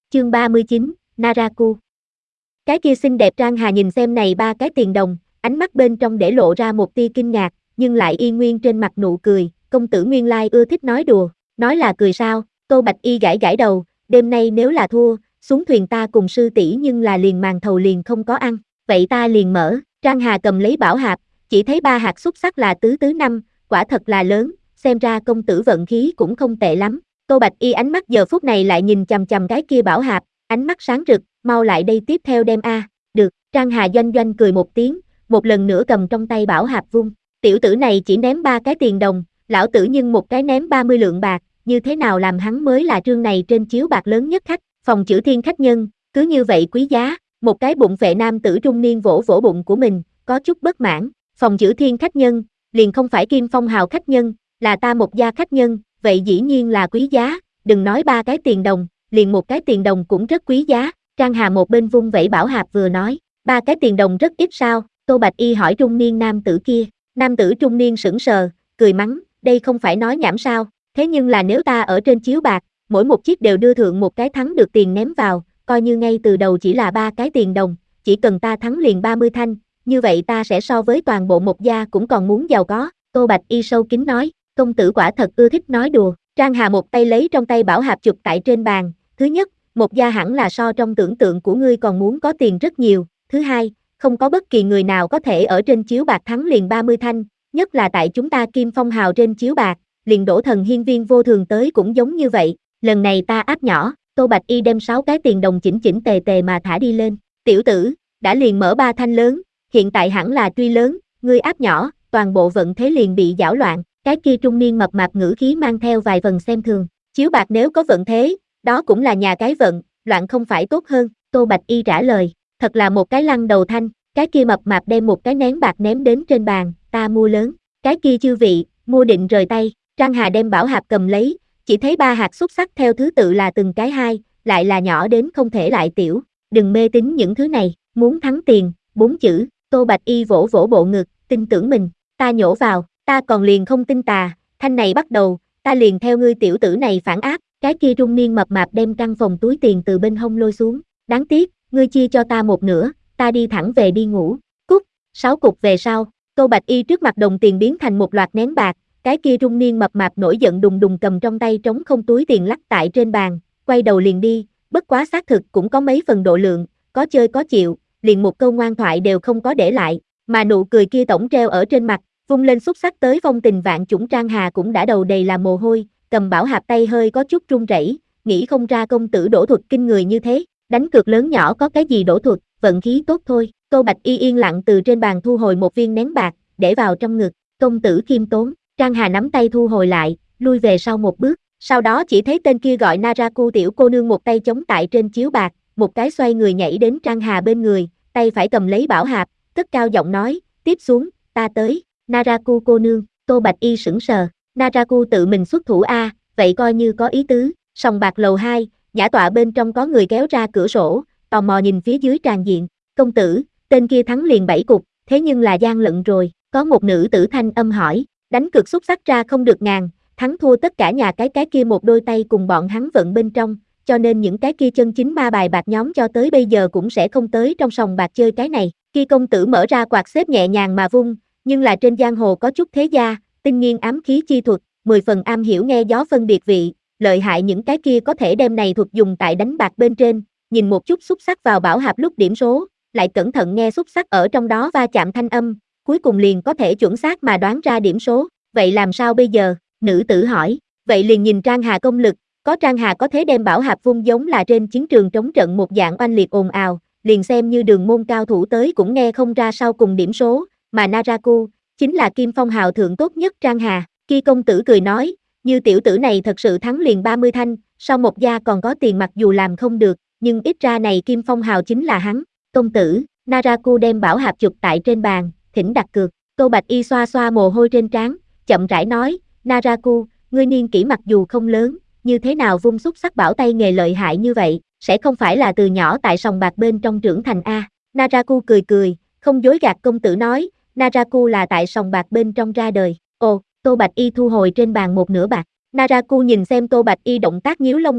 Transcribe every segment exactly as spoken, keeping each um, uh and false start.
Chương ba mươi chín, Naraku. Cái kia xinh đẹp Trang Hà nhìn xem này ba cái tiền đồng, ánh mắt bên trong để lộ ra một tia kinh ngạc, nhưng lại y nguyên trên mặt nụ cười, công tử nguyên lai ưa thích nói đùa, nói là cười sao? Tô Bạch Y gãi gãi đầu, đêm nay nếu là thua, xuống thuyền ta cùng sư tỷ nhưng là liền màn thầu liền không có ăn, vậy ta liền mở. Trang Hà cầm lấy bảo hạp, chỉ thấy ba hạt xúc xắc là tứ tứ năm, quả thật là lớn, xem ra công tử vận khí cũng không tệ lắm. Tô Bạch Y ánh mắt giờ phút này lại nhìn chằm chằm cái kia bảo hạp, ánh mắt sáng rực, mau lại đây tiếp theo đem a. Được. Trang Hà doanh doanh cười một tiếng, một lần nữa cầm trong tay bảo hạp vung. Tiểu tử này chỉ ném ba cái tiền đồng, lão tử nhưng một cái ném ba mươi lượng bạc, như thế nào làm hắn mới là trương này trên chiếu bạc lớn nhất khách, phòng chữ thiên khách nhân, cứ như vậy quý giá. Một cái bụng vệ nam tử trung niên vỗ vỗ bụng của mình, có chút bất mãn. Phòng chữ thiên khách nhân, liền không phải Kim Phong Hào khách nhân, là ta một gia khách nhân, vậy dĩ nhiên là quý giá, đừng nói ba cái tiền đồng, liền một cái tiền đồng cũng rất quý giá. Trang Hà một bên vung vẩy bảo hạp vừa nói, ba cái tiền đồng rất ít sao? Tô Bạch Y hỏi trung niên nam tử kia. Nam tử trung niên sững sờ, cười mắng, đây không phải nói nhảm sao? Thế nhưng là nếu ta ở trên chiếu bạc, mỗi một chiếc đều đưa thượng một cái thắng được tiền ném vào, coi như ngay từ đầu chỉ là ba cái tiền đồng, chỉ cần ta thắng liền ba mươi thanh, như vậy ta sẽ so với toàn bộ một gia cũng còn muốn giàu có. Tô Bạch Y sâu kín nói, công tử quả thật ưa thích nói đùa. Trang Hà một tay lấy trong tay bảo hạp chụp tại trên bàn, thứ nhất, một gia hẳn là so trong tưởng tượng của ngươi còn muốn có tiền rất nhiều, thứ hai, không có bất kỳ người nào có thể ở trên chiếu bạc thắng liền ba mươi thanh, nhất là tại chúng ta Kim Phong Hào trên chiếu bạc, liền đổ thần hiên viên vô thường tới cũng giống như vậy, lần này ta áp nhỏ. Tô Bạch Y đem sáu cái tiền đồng chỉnh chỉnh tề tề mà thả đi lên, tiểu tử, đã liền mở ba thanh lớn, hiện tại hẳn là truy lớn, ngươi áp nhỏ, toàn bộ vận thế liền bị giảo loạn. Cái kia trung niên mập mạp ngữ khí mang theo vài phần xem thường, chiếu bạc nếu có vận thế, đó cũng là nhà cái vận, loạn không phải tốt hơn. Tô Bạch Y trả lời, thật là một cái lăn đầu thanh. Cái kia mập mạp đem một cái nén bạc ném đến trên bàn, ta mua lớn. Cái kia chư vị, mua định rời tay. Trang Hà đem bảo hạp cầm lấy, chỉ thấy ba hạt xúc xắc theo thứ tự là từng cái hai, lại là nhỏ đến không thể lại tiểu. Đừng mê tín những thứ này, muốn thắng tiền, bốn chữ. Tô Bạch Y vỗ vỗ bộ ngực, tin tưởng mình, ta nhổ vào, ta còn liền không tin tà, thanh này bắt đầu, ta liền theo ngươi tiểu tử này phản áp. Cái kia trung niên mập mạp đem căn phòng túi tiền từ bên hông lôi xuống, đáng tiếc, ngươi chia cho ta một nửa, ta đi thẳng về đi ngủ. Cút. Sáu cục về sau, Tô Bạch Y trước mặt đồng tiền biến thành một loạt nén bạc, cái kia trung niên mập mạp nổi giận đùng đùng cầm trong tay trống không túi tiền lắc tại trên bàn, quay đầu liền đi, bất quá xác thực cũng có mấy phần độ lượng, có chơi có chịu, liền một câu ngoan thoại đều không có để lại, mà nụ cười kia tổng treo ở trên mặt, vung lên xúc sắc tới phong tình vạn chủng. Trang Hà cũng đã đầu đầy là mồ hôi, cầm bảo hạp tay hơi có chút run rẩy, nghĩ không ra công tử đổ thuật kinh người như thế, đánh cược lớn nhỏ có cái gì đổ thuật, vận khí tốt thôi. Tô Bạch Y yên lặng từ trên bàn thu hồi một viên nén bạc, để vào trong ngực, công tử khiêm tốn. Trang Hà nắm tay thu hồi lại, lui về sau một bước, sau đó chỉ thấy tên kia gọi Naraku tiểu cô nương một tay chống tại trên chiếu bạc, một cái xoay người nhảy đến Trang Hà bên người, tay phải cầm lấy bảo hạp, cất cao giọng nói, tiếp xuống, ta tới. Naraku cô nương. Tô Bạch Y sững sờ, Naraku tự mình xuất thủ a, vậy coi như có ý tứ. Sòng bạc lầu hai, nhã tọa bên trong có người kéo ra cửa sổ, tò mò nhìn phía dưới tràn diện, công tử, tên kia thắng liền bảy cục, thế nhưng là gian lận rồi, có một nữ tử thanh âm hỏi, đánh cược xúc sắc ra không được ngàn, thắng thua tất cả nhà cái cái kia một đôi tay cùng bọn hắn vận bên trong, cho nên những cái kia chân chính ma bài bạc nhóm cho tới bây giờ cũng sẽ không tới trong sòng bạc chơi cái này. Khi công tử mở ra quạt xếp nhẹ nhàng mà vung, nhưng là trên giang hồ có chút thế gia, tinh nghiên ám khí chi thuật, mười phần am hiểu nghe gió phân biệt vị, lợi hại những cái kia có thể đem này thuật dùng tại đánh bạc bên trên, nhìn một chút xúc sắc vào bảo hạp lúc điểm số, lại cẩn thận nghe xúc sắc ở trong đó va chạm thanh âm, cuối cùng liền có thể chuẩn xác mà đoán ra điểm số. Vậy làm sao bây giờ? Nữ tử hỏi. Vậy liền nhìn Trang Hà công lực, có Trang Hà có thể đem bảo hạp vung giống là trên chiến trường trống trận một dạng oanh liệt ồn ào, liền xem như đường môn cao thủ tới cũng nghe không ra sau cùng điểm số, mà Naraku chính là Kim Phong Hào thượng tốt nhất Trang Hà. Khi công tử cười nói, như tiểu tử này thật sự thắng liền ba mươi thanh, sau một gia còn có tiền mặc dù làm không được, nhưng ít ra này Kim Phong Hào chính là hắn. Công tử. Naraku đem bảo hạp chụp tại trên bàn, thỉnh đặt cược. Tô Bạch Y xoa xoa mồ hôi trên trán, chậm rãi nói, Naraku, ngươi niên kỷ mặc dù không lớn, như thế nào vung xúc sắc bảo tay nghề lợi hại như vậy, sẽ không phải là từ nhỏ tại sòng bạc bên trong trưởng thành a? Naraku cười cười, không dối gạt công tử nói, Naraku là tại sòng bạc bên trong ra đời. Ồ, Tô Bạch Y thu hồi trên bàn một nửa bạc. Naraku nhìn xem Tô Bạch Y động tác nhíu lông mày,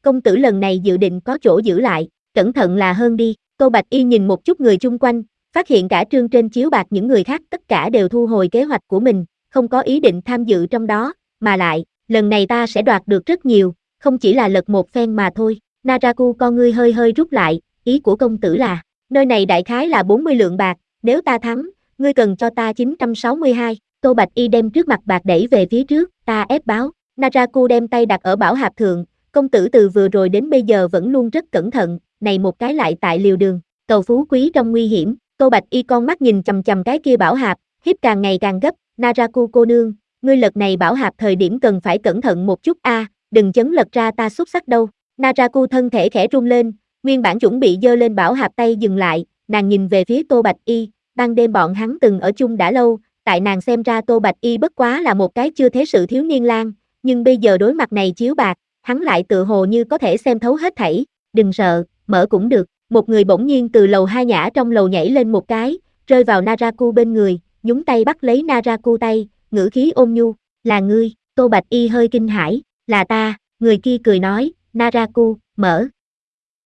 công tử lần này dự định có chỗ giữ lại, cẩn thận là hơn đi. Tô Bạch Y nhìn một chút người chung quanh, phát hiện cả trương trên chiếu bạc những người khác tất cả đều thu hồi kế hoạch của mình, không có ý định tham dự trong đó, mà lại, lần này ta sẽ đoạt được rất nhiều, không chỉ là lật một phen mà thôi. Naraku con ngươi hơi hơi rút lại, ý của công tử là, nơi này đại khái là bốn mươi lượng bạc, nếu ta thắng, ngươi cần cho ta chín trăm sáu mươi hai. Tô Bạch Y đem trước mặt bạc đẩy về phía trước, ta ép báo. Naraku đem tay đặt ở bảo hạp thượng, công tử từ vừa rồi đến bây giờ vẫn luôn rất cẩn thận, này một cái lại tại liều đường, cầu phú quý trong nguy hiểm. Tô Bạch Y con mắt nhìn chằm chằm cái kia bảo hạp, hiếp càng ngày càng gấp. Naraku cô nương, ngươi lật này bảo hạp thời điểm cần phải cẩn thận một chút a, à, đừng chấn lật ra ta xúc sắc đâu. Naraku thân thể khẽ run lên, nguyên bản chuẩn bị giơ lên bảo hạp tay dừng lại, nàng nhìn về phía Tô Bạch Y, ban đêm bọn hắn từng ở chung đã lâu, tại nàng xem ra Tô Bạch Y bất quá là một cái chưa thế sự thiếu niên lang, nhưng bây giờ đối mặt này chiếu bạc, hắn lại tự hồ như có thể xem thấu hết thảy. Đừng sợ, mở cũng được. Một người bỗng nhiên từ lầu hai nhã trong lầu nhảy lên một cái, rơi vào Naraku bên người, nhúng tay bắt lấy Naraku tay, ngữ khí ôn nhu, là ngươi. Tô Bạch Y hơi kinh hãi, là ta. Người kia cười nói, Naraku, mở.